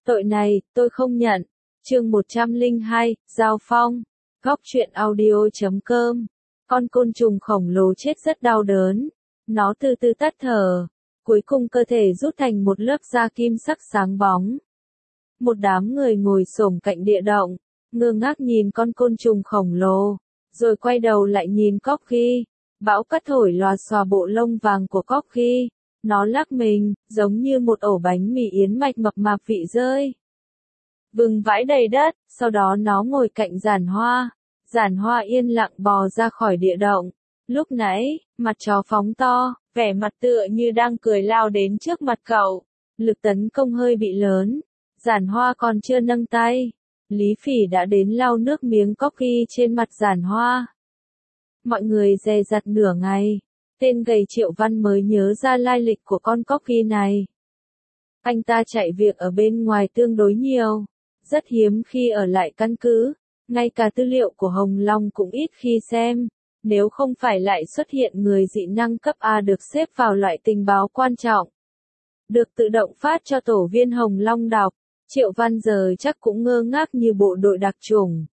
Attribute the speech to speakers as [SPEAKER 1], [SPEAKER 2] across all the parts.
[SPEAKER 1] Tội này, tôi không nhận. Chương 102, Giao phong. Góc truyện audio.com. Con côn trùng khổng lồ chết rất đau đớn. Nó từ từ tắt thở. Cuối cùng cơ thể rút thành một lớp da kim sắc sáng bóng. Một đám người ngồi xổm cạnh địa động, ngơ ngác nhìn con côn trùng khổng lồ, rồi quay đầu lại nhìn Corky. Bão cát thổi lòa xòa bộ lông vàng của Corky. Nó lắc mình, giống như một ổ bánh mì yến mạch mập mạp vị rơi. Vừng vãi đầy đất, sau đó nó ngồi cạnh Giản Hoa. Giản Hoa yên lặng bò ra khỏi địa động. Lúc nãy, mặt chó phóng to, vẻ mặt tựa như đang cười lao đến trước mặt cậu. Lực tấn công hơi bị lớn. Giản Hoa còn chưa nâng tay. Lý Phỉ đã đến lau nước miếng Corky trên mặt Giản Hoa. Mọi người dè dặt nửa ngày. Tên gầy Triệu Văn mới nhớ ra lai lịch của con Corky này. Anh ta chạy việc ở bên ngoài tương đối nhiều. Rất hiếm khi ở lại căn cứ. Ngay cả tư liệu của Hồng Long cũng ít khi xem. Nếu không phải lại xuất hiện người dị năng cấp A được xếp vào loại tình báo quan trọng. Được tự động phát cho tổ viên Hồng Long đọc. Triệu Văn giờ chắc cũng ngơ ngác như bộ đội đặc chủng.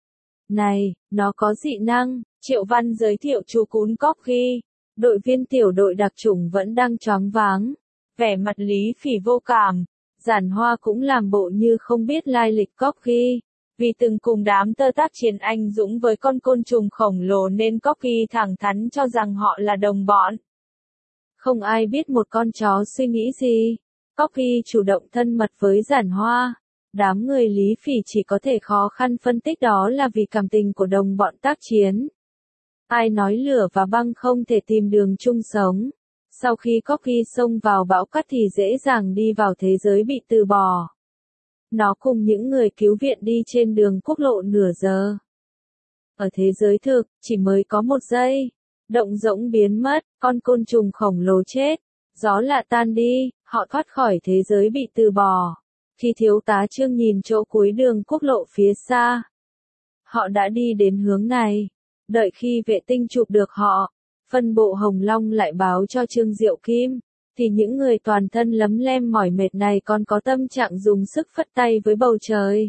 [SPEAKER 1] Này, nó có dị năng. Triệu Văn giới thiệu chú cún Corky. Đội viên tiểu đội đặc chủng vẫn đang choáng váng. Vẻ mặt Lý Phỉ vô cảm. Giản Hoa cũng làm bộ như không biết lai lịch Corky. Vì từng cùng đám tơ tác chiến anh dũng với con côn trùng khổng lồ nên Corky thẳng thắn cho rằng họ là đồng bọn. Không ai biết một con chó suy nghĩ gì. Corky chủ động thân mật với Giản Hoa. Đám người Lý Phỉ chỉ có thể khó khăn phân tích đó là vì cảm tình của đồng bọn tác chiến. Ai nói lửa và băng không thể tìm đường chung sống. Sau khi Corky xông vào bão cát thì dễ dàng đi vào thế giới bị từ bỏ. Nó cùng những người cứu viện đi trên đường quốc lộ nửa giờ. Ở thế giới thực, chỉ mới có 1 giây. Động rỗng biến mất, con côn trùng khổng lồ chết. Gió lạ tan đi, họ thoát khỏi thế giới bị từ bỏ. Khi thiếu tá Trương nhìn chỗ cuối đường quốc lộ phía xa. Họ đã đi đến hướng này. Đợi khi vệ tinh chụp được họ, phân bộ Hồng Long lại báo cho Trương Diệu Kim, thì những người toàn thân lấm lem mỏi mệt này còn có tâm trạng dùng sức phất tay với bầu trời.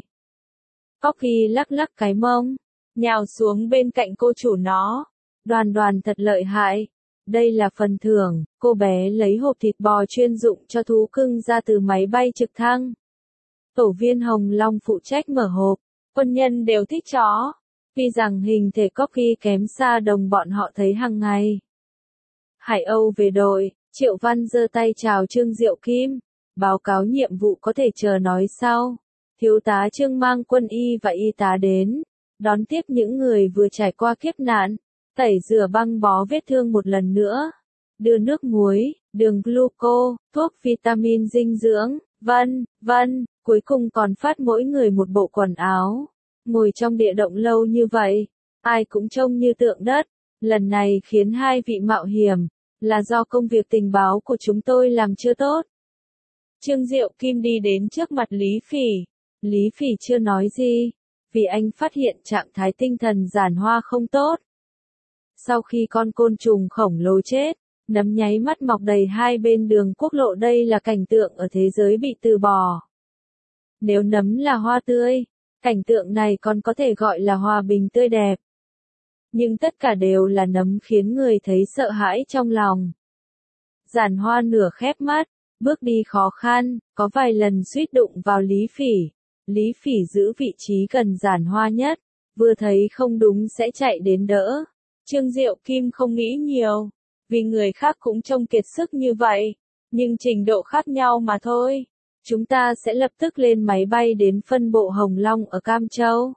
[SPEAKER 1] Corky lắc lắc cái mông, nhào xuống bên cạnh cô chủ nó. Đoàn Đoàn thật lợi hại. Đây là phần thưởng. Cô bé lấy hộp thịt bò chuyên dụng cho thú cưng ra từ máy bay trực thăng. Tổ viên Hồng Long phụ trách mở hộp. Quân nhân đều thích chó. Vì rằng hình thể Corky kém xa đồng bọn họ thấy hàng ngày. Hải Âu về đội, Triệu Văn giơ tay chào Trương Diệu Kim. Báo cáo nhiệm vụ có thể chờ nói sau. Thiếu tá Trương mang quân y và y tá đến. Đón tiếp những người vừa trải qua kiếp nạn. Tẩy rửa băng bó vết thương một lần nữa. Đưa nước muối, đường gluco, thuốc vitamin dinh dưỡng, vân. Cuối cùng còn phát mỗi người một bộ quần áo. Ngồi trong địa động lâu như vậy, ai cũng trông như tượng đất. Lần này khiến 2 vị mạo hiểm, là do công việc tình báo của chúng tôi làm chưa tốt. Trương Diệu Kim đi đến trước mặt Lý Phỉ. Lý Phỉ chưa nói gì, vì anh phát hiện trạng thái tinh thần Giản Hoa không tốt. Sau khi con côn trùng khổng lồ chết, nấm nháy mắt mọc đầy hai bên đường quốc lộ. Đây là cảnh tượng ở thế giới bị từ bỏ. Nếu nấm là hoa tươi, cảnh tượng này còn có thể gọi là hòa bình tươi đẹp. Nhưng tất cả đều là nấm khiến người thấy sợ hãi trong lòng. Giản Hoa nửa khép mắt, bước đi khó khăn, có vài lần suýt đụng vào Lý Phỉ. Lý Phỉ giữ vị trí gần Giản Hoa nhất, vừa thấy không đúng sẽ chạy đến đỡ. Trương Diệu Kim không nghĩ nhiều, vì người khác cũng trông kiệt sức như vậy, nhưng trình độ khác nhau mà thôi. Chúng ta sẽ lập tức lên máy bay đến phân bộ Hồng Long ở Cam Châu.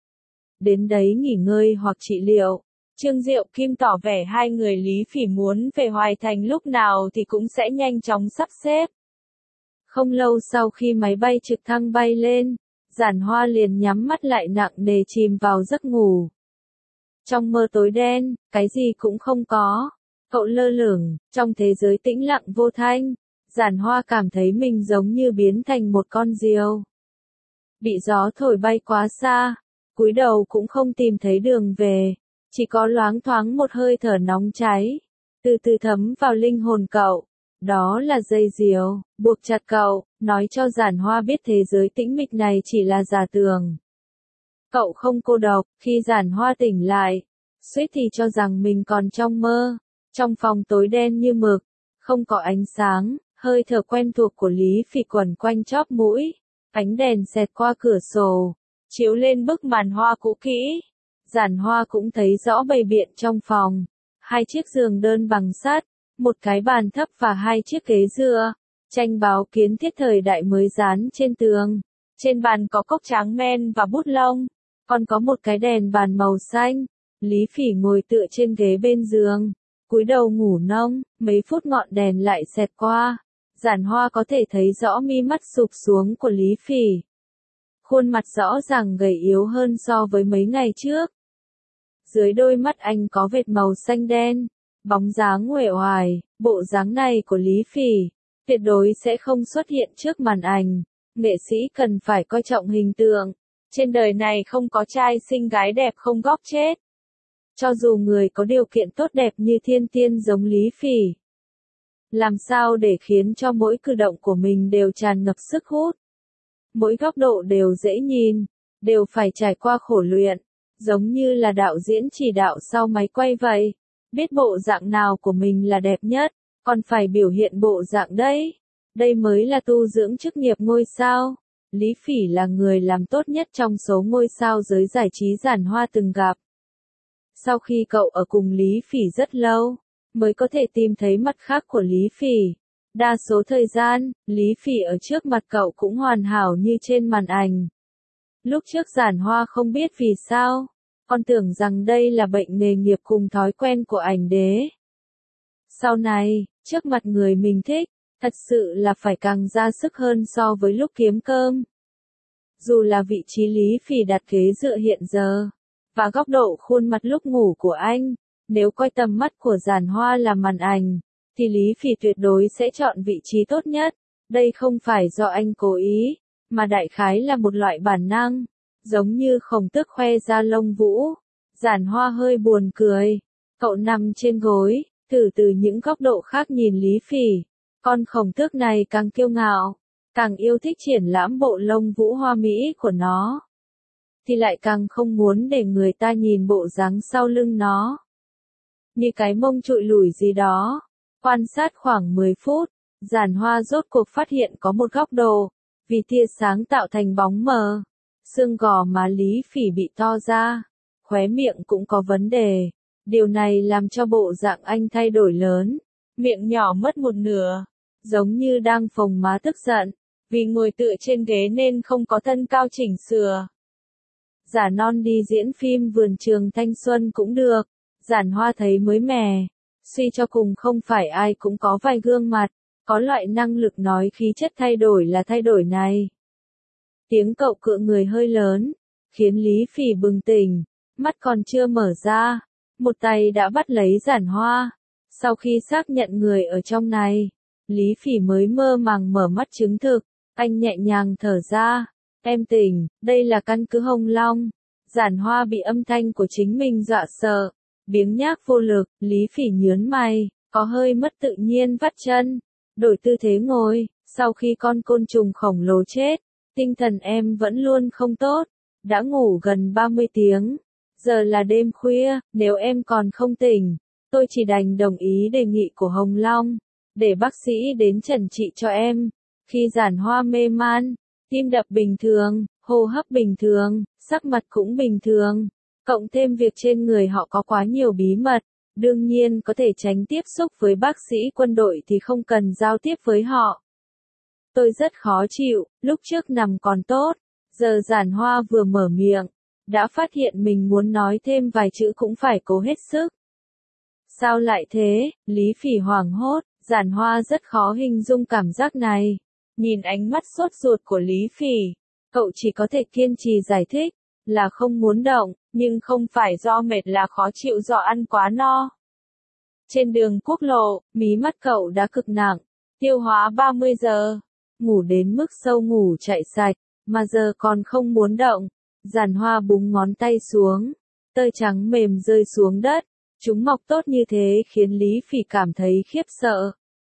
[SPEAKER 1] Đến đấy nghỉ ngơi hoặc trị liệu. Trương Diệu Kim tỏ vẻ 2 người Lý Phỉ muốn về Hoài Thành lúc nào thì cũng sẽ nhanh chóng sắp xếp. Không lâu sau khi máy bay trực thăng bay lên, Giản Hoa liền nhắm mắt lại nặng nề chìm vào giấc ngủ. Trong mơ tối đen, cái gì cũng không có. Cậu lơ lửng, trong thế giới tĩnh lặng vô thanh. Giản Hoa cảm thấy mình giống như biến thành một con diều. Bị gió thổi bay quá xa, cúi đầu cũng không tìm thấy đường về, chỉ có loáng thoáng một hơi thở nóng cháy, từ từ thấm vào linh hồn cậu. Đó là dây diều, buộc chặt cậu, nói cho Giản Hoa biết thế giới tĩnh mịch này chỉ là giả tưởng. Cậu không cô độc, khi Giản Hoa tỉnh lại, suýt thì cho rằng mình còn trong mơ. Trong phòng tối đen như mực, không có ánh sáng, hơi thở quen thuộc của Lý Phỉ quẩn quanh chóp mũi. Ánh đèn xẹt qua cửa sổ, chiếu lên bức màn hoa cũ kỹ. Giản Hoa cũng thấy rõ bày biện trong phòng. 2 chiếc giường đơn bằng sắt, một cái bàn thấp và 2 chiếc ghế dựa. Tranh báo kiến thiết thời đại mới dán trên tường. Trên bàn có cốc tráng men và bút lông. Còn có một cái đèn bàn màu xanh. Lý Phỉ ngồi tựa trên ghế bên giường, cúi đầu ngủ nông, mấy phút ngọn đèn lại xẹt qua. Giản Hoa có thể thấy rõ mi mắt sụp xuống của Lý Phỉ. Khuôn mặt rõ ràng gầy yếu hơn so với mấy ngày trước. Dưới đôi mắt anh có vệt màu xanh đen, bóng dáng uể oải, bộ dáng này của Lý Phỉ tuyệt đối sẽ không xuất hiện trước màn ảnh. Nghệ sĩ cần phải coi trọng hình tượng. Trên đời này không có trai xinh gái đẹp không góc chết. Cho dù người có điều kiện tốt đẹp như thiên tiên giống Lý Phỉ, làm sao để khiến cho mỗi cử động của mình đều tràn ngập sức hút. Mỗi góc độ đều dễ nhìn, đều phải trải qua khổ luyện, giống như là đạo diễn chỉ đạo sau máy quay vậy. Biết bộ dạng nào của mình là đẹp nhất, còn phải biểu hiện bộ dạng đấy. Đây mới là tu dưỡng chức nghiệp ngôi sao. Lý Phỉ là người làm tốt nhất trong số ngôi sao giới giải trí Giản Hoa từng gặp. Sau khi cậu ở cùng Lý Phỉ rất lâu, mới có thể tìm thấy mặt khác của Lý Phỉ. Đa số thời gian, Lý Phỉ ở trước mặt cậu cũng hoàn hảo như trên màn ảnh. Lúc trước Giản Hoa không biết vì sao, còn tưởng rằng đây là bệnh nghề nghiệp cùng thói quen của ảnh đế. Sau này, trước mặt người mình thích, thật sự là phải càng ra sức hơn so với lúc kiếm cơm. Dù là vị trí Lý Phỉ đặt ghế dựa hiện giờ, và góc độ khuôn mặt lúc ngủ của anh, nếu coi tầm mắt của Giản Hoa là màn ảnh, thì Lý Phỉ tuyệt đối sẽ chọn vị trí tốt nhất. Đây không phải do anh cố ý, mà đại khái là một loại bản năng, giống như Khổng Tước khoe ra lông vũ. Giản Hoa hơi buồn cười, cậu nằm trên gối, thử từ những góc độ khác nhìn Lý Phỉ. Con Khổng Tước này càng kiêu ngạo, càng yêu thích triển lãm bộ lông vũ hoa mỹ của nó, thì lại càng không muốn để người ta nhìn bộ dáng sau lưng nó. Như cái mông trụi lủi gì đó. Quan sát khoảng 10 phút, Giản Hoa rốt cuộc phát hiện có một góc độ, vì tia sáng tạo thành bóng mờ. Xương gò má Lý Phỉ bị to ra, khóe miệng cũng có vấn đề. Điều này làm cho bộ dạng anh thay đổi lớn. Miệng nhỏ mất một nửa, giống như đang phồng má tức giận, vì ngồi tựa trên ghế nên không có thân cao chỉnh sửa. Giả non đi diễn phim vườn trường thanh xuân cũng được. Giản Hoa thấy mới mẻ. Suy cho cùng không phải ai cũng có vài gương mặt, có loại năng lực nói khí chất thay đổi là thay đổi này. Tiếng cậu cựa người hơi lớn, khiến Lý Phỉ bừng tỉnh, mắt còn chưa mở ra, một tay đã bắt lấy Giản Hoa. Sau khi xác nhận người ở trong này, Lý Phỉ mới mơ màng mở mắt chứng thực, anh nhẹ nhàng thở ra, em tỉnh, đây là căn cứ Hồng Long. Giản Hoa bị âm thanh của chính mình dọa sợ. Biếng nhác vô lực, Lý Phỉ nhớn mày, có hơi mất tự nhiên vắt chân, đổi tư thế ngồi. Sau khi con côn trùng khổng lồ chết, tinh thần em vẫn luôn không tốt, đã ngủ gần 30 tiếng, giờ là đêm khuya, nếu em còn không tỉnh, tôi chỉ đành đồng ý đề nghị của Hồng Long, để bác sĩ đến chẩn trị cho em. Khi Giản Hoa mê man, tim đập bình thường, hô hấp bình thường, sắc mặt cũng bình thường. Cộng thêm việc trên người họ có quá nhiều bí mật, đương nhiên có thể tránh tiếp xúc với bác sĩ quân đội thì không cần giao tiếp với họ. Tôi rất khó chịu, lúc trước nằm còn tốt, giờ Giản Hoa vừa mở miệng, đã phát hiện mình muốn nói thêm vài chữ cũng phải cố hết sức. Sao lại thế? Lý Phỉ hoảng hốt, Giản Hoa rất khó hình dung cảm giác này. Nhìn ánh mắt sốt ruột của Lý Phỉ, cậu chỉ có thể kiên trì giải thích, là không muốn động, nhưng không phải do mệt là khó chịu do ăn quá no. Trên đường quốc lộ, mí mắt cậu đã cực nặng, tiêu hóa 30 giờ, ngủ đến mức sâu ngủ chạy sạch, mà giờ còn không muốn động. Giản Hoa búng ngón tay xuống, tơ trắng mềm rơi xuống đất, chúng mọc tốt như thế khiến Lý Phỉ cảm thấy khiếp sợ.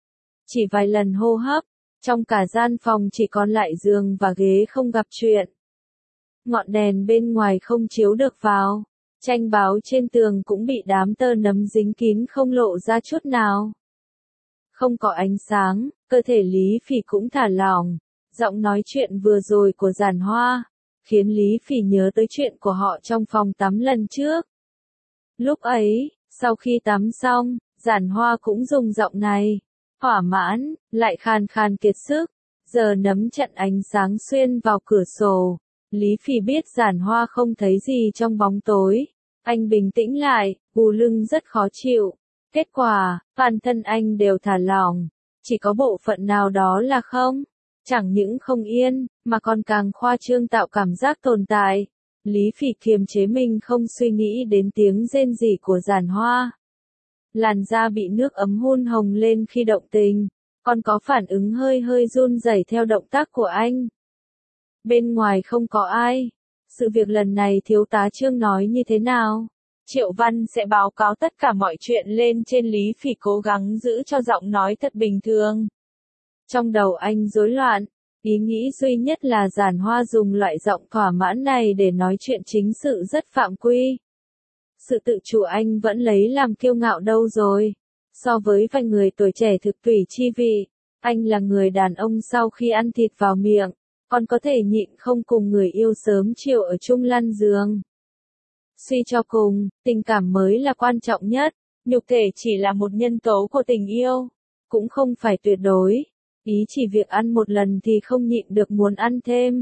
[SPEAKER 1] Chỉ vài lần hô hấp, trong cả gian phòng chỉ còn lại giường và ghế không gặp chuyện. Ngọn đèn bên ngoài không chiếu được vào, tranh báo trên tường cũng bị đám tơ nấm dính kín không lộ ra chút nào. Không có ánh sáng, cơ thể Lý Phỉ cũng thả lỏng, giọng nói chuyện vừa rồi của Giản Hoa, khiến Lý Phỉ nhớ tới chuyện của họ trong phòng tắm lần trước. Lúc ấy, sau khi tắm xong, Giản Hoa cũng dùng giọng này, thỏa mãn, lại khàn khàn kiệt sức, giờ nấm trận ánh sáng xuyên vào cửa sổ. Lý Phỉ biết Giản Hoa không thấy gì trong bóng tối. Anh bình tĩnh lại, gù lưng rất khó chịu. Kết quả, toàn thân anh đều thả lỏng. Chỉ có bộ phận nào đó là không. Chẳng những không yên, mà còn càng khoa trương tạo cảm giác tồn tại. Lý Phỉ kiềm chế mình không suy nghĩ đến tiếng rên rỉ của Giản Hoa. Làn da bị nước ấm hun hồng lên khi động tình. Còn có phản ứng hơi hơi run rẩy theo động tác của anh. Bên ngoài không có ai. Sự việc lần này thiếu tá Trương nói như thế nào? Triệu Văn sẽ báo cáo tất cả mọi chuyện lên trên. Lý Phỉ cố gắng giữ cho giọng nói thật bình thường. Trong đầu anh rối loạn, ý nghĩ duy nhất là Giản Hoa dùng loại giọng thỏa mãn này để nói chuyện chính sự rất phạm quy. Sự tự chủ anh vẫn lấy làm kiêu ngạo đâu rồi. So với vài người tuổi trẻ thực tùy chi vị, anh là người đàn ông sau khi ăn thịt vào miệng, còn có thể nhịn không cùng người yêu sớm chiều ở chung lăn giường. Suy cho cùng, tình cảm mới là quan trọng nhất, nhục thể chỉ là một nhân tố của tình yêu, cũng không phải tuyệt đối. Ý chỉ việc ăn một lần thì không nhịn được muốn ăn thêm.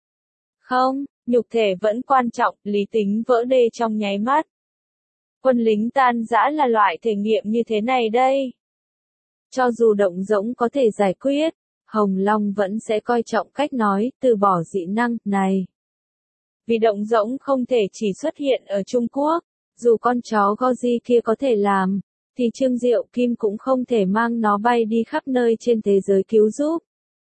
[SPEAKER 1] Không, nhục thể vẫn quan trọng, lý tính vỡ đê trong nháy mắt. Quân lính tan rã là loại thể nghiệm như thế này đây. Cho dù động rỗng có thể giải quyết, Hồng Long vẫn sẽ coi trọng cách nói, từ bỏ dị năng, này. Vì động rỗng không thể chỉ xuất hiện ở Trung Quốc, dù con chó Goji kia có thể làm, thì Trương Diệu Kim cũng không thể mang nó bay đi khắp nơi trên thế giới cứu giúp.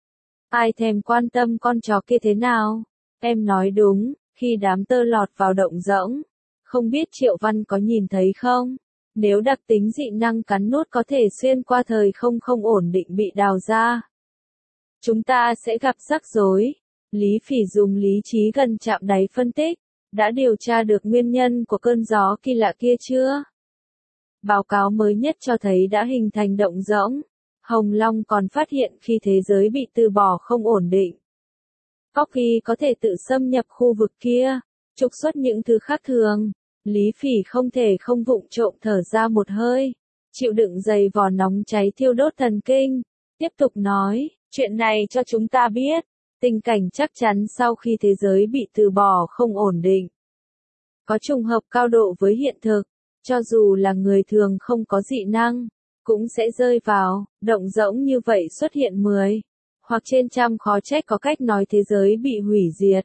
[SPEAKER 1] Ai thèm quan tâm con chó kia thế nào? Em nói đúng, khi đám tơ lọt vào động rỗng, không biết Triệu Văn có nhìn thấy không? Nếu đặc tính dị năng cắn nuốt có thể xuyên qua thời không không ổn định bị đào ra, chúng ta sẽ gặp rắc rối. Lý Phỉ dùng lý trí gần chạm đáy phân tích, đã điều tra được nguyên nhân của cơn gió kỳ lạ kia chưa? Báo cáo mới nhất cho thấy đã hình thành động rỗng. Hồng Long còn phát hiện khi thế giới bị từ bỏ không ổn định, Corky có thể tự xâm nhập khu vực kia, trục xuất những thứ khác thường. Lý Phỉ không thể không vụng trộm thở ra một hơi, chịu đựng dày vò nóng cháy thiêu đốt thần kinh, tiếp tục nói, chuyện này cho chúng ta biết, tình cảnh chắc chắn sau khi thế giới bị từ bỏ không ổn định, có trùng hợp cao độ với hiện thực, cho dù là người thường không có dị năng, cũng sẽ rơi vào, động rỗng như vậy xuất hiện 10, hoặc trên trăm, khó trách có cách nói thế giới bị hủy diệt.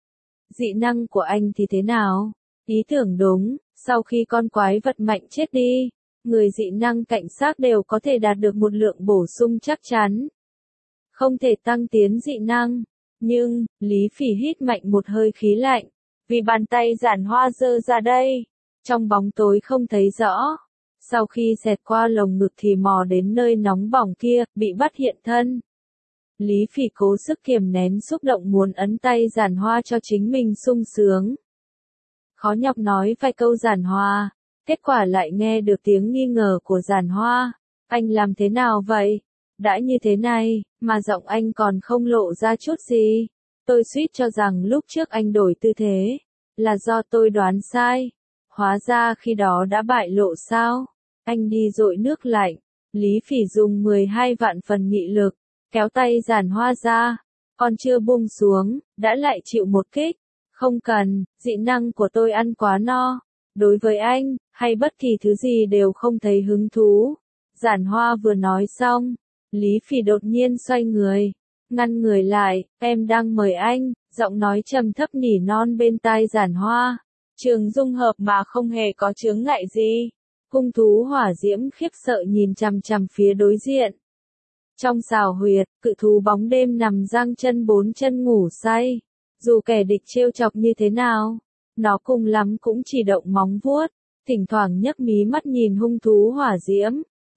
[SPEAKER 1] Dị năng của anh thì thế nào? Ý tưởng đúng, sau khi con quái vật mạnh chết đi, người dị năng cảnh sát đều có thể đạt được một lượng bổ sung chắc chắn. Không thể tăng tiến dị năng, nhưng, Lý Phỉ hít mạnh một hơi khí lạnh, vì bàn tay Giản Hoa giơ ra đây, trong bóng tối không thấy rõ. Sau khi xẹt qua lồng ngực thì mò đến nơi nóng bỏng kia, bị bắt hiện thân. Lý Phỉ cố sức kiềm nén xúc động muốn ấn tay Giản Hoa cho chính mình sung sướng. Khó nhọc nói vài câu Giản Hoa, kết quả lại nghe được tiếng nghi ngờ của Giản Hoa. Anh làm thế nào vậy? Đã như thế này, mà giọng anh còn không lộ ra chút gì. Tôi suýt cho rằng lúc trước anh đổi tư thế, là do tôi đoán sai. Hóa ra khi đó đã bại lộ sao? Anh đi dội nước lạnh. Lý Phỉ dùng 12 vạn phần nghị lực, kéo tay Giản Hoa ra. Còn chưa buông xuống, đã lại chịu một kích. Không cần, dị năng của tôi ăn quá no. Đối với anh, hay bất kỳ thứ gì đều không thấy hứng thú. Giản Hoa vừa nói xong, Lý Phỉ đột nhiên xoay người, ngăn người lại, em đang mời anh, giọng nói trầm thấp nỉ non bên tai Giản Hoa. Trường dung hợp mà không hề có chướng ngại gì. Hung thú hỏa diễm khiếp sợ nhìn chằm chằm phía đối diện. Trong xào huyệt, cự thú bóng đêm nằm giang chân bốn chân ngủ say. Dù kẻ địch trêu chọc như thế nào, nó cùng lắm cũng chỉ động móng vuốt, thỉnh thoảng nhấc mí mắt nhìn hung thú hỏa diễm.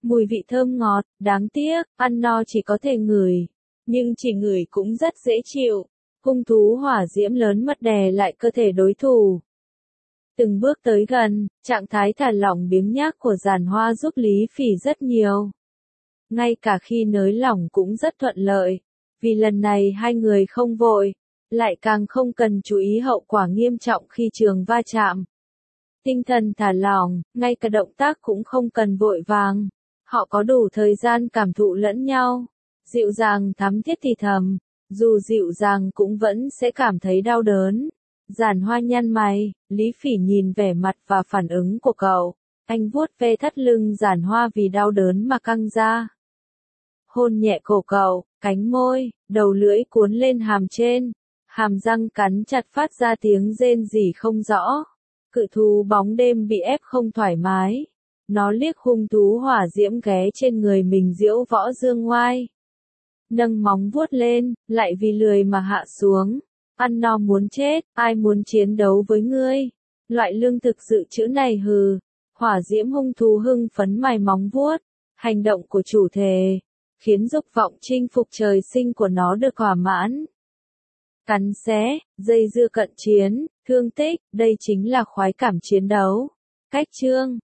[SPEAKER 1] Mùi vị thơm ngọt, đáng tiếc, ăn no chỉ có thể ngửi. Nhưng chỉ ngửi cũng rất dễ chịu. Hung thú hỏa diễm lớn mật đè lại cơ thể đối thủ. Từng bước tới gần, trạng thái thả lỏng biếng nhác của Giản Hoa giúp Lý Phỉ rất nhiều. Ngay cả khi nới lỏng cũng rất thuận lợi. Vì lần này hai người không vội, lại càng không cần chú ý hậu quả nghiêm trọng khi trường va chạm. Tinh thần thả lỏng, ngay cả động tác cũng không cần vội vàng. Họ có đủ thời gian cảm thụ lẫn nhau. Dịu dàng thắm thiết thì thầm, dù dịu dàng cũng vẫn sẽ cảm thấy đau đớn. Giản Hoa nhăn mày, Lý Phỉ nhìn vẻ mặt và phản ứng của cậu. Anh vuốt ve thắt lưng Giản Hoa vì đau đớn mà căng ra. Hôn nhẹ cổ cậu, cánh môi, đầu lưỡi cuốn lên hàm trên. Hàm răng cắn chặt phát ra tiếng rên rỉ không rõ. Cự thú bóng đêm bị ép không thoải mái. Nó liếc hung thú hỏa diễm ghé trên người mình diễu võ dương ngoai. Nâng móng vuốt lên, lại vì lười mà hạ xuống. Ăn no muốn chết, ai muốn chiến đấu với ngươi? Loại lương thực dự trữ này hừ. Hỏa diễm hung thú hưng phấn mài móng vuốt. Hành động của chủ thể, khiến dục vọng chinh phục trời sinh của nó được thỏa mãn. Cắn xé, dây dưa cận chiến, thương tích, đây chính là khoái cảm chiến đấu. Cách chương